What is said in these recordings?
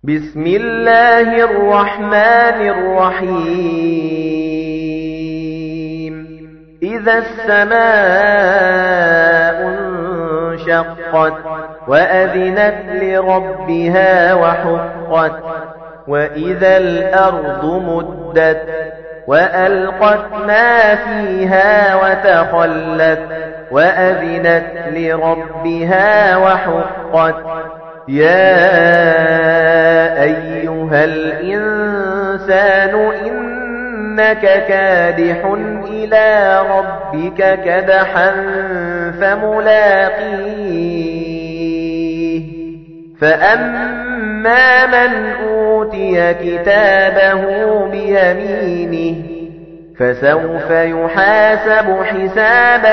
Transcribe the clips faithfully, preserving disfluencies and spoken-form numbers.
بسم الله الرحمن الرحيم إذا السماء انشقت وأذنت لربها وحقت وإذا الأرض مدت وألقت ما فيها وتخلت وأذنت لربها وحقت يا أيها الإنسان إنك كادح إلى ربك كدحا فملاقيه فأما من أوتي كتابه بيمينه فسوف يحاسب حسابا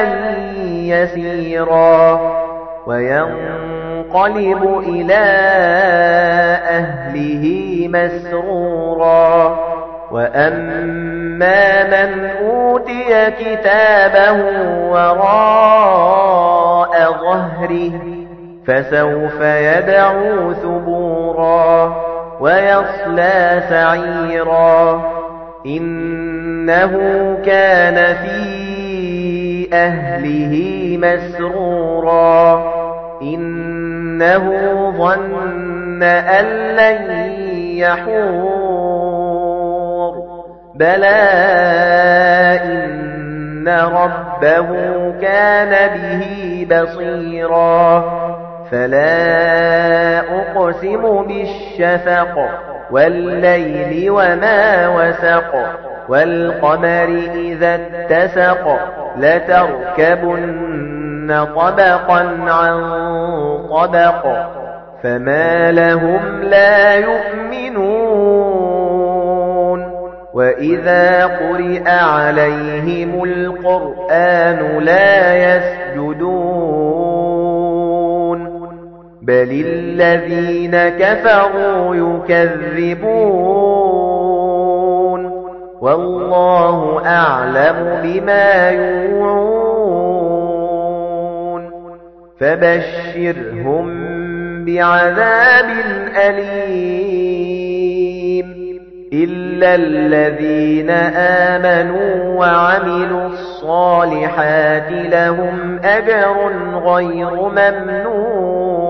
يسيرا وينقلب إلى أهله مسرورا وأما من أوتي كتابه وراء ظهره فسوف يدعو ثبورا ويصلى سعيرا إنه كان في أهله مسرورا إنه ظن أن لن يحور بلى إن ربه كان به بصيرا فلا أقسم بالشفق والليل وما وسق والقمر إذا اتسق لتركبن طبقا عن طبق فما لهم لا يؤمنون وإذا قرئ عليهم القرآن لا يسجدون بل الذين كفروا يكذبون والله أعلم بما يوعون فبشرهم بعذاب أليم إلا الذين آمنوا وعملوا الصالحات لهم أجر غير ممنون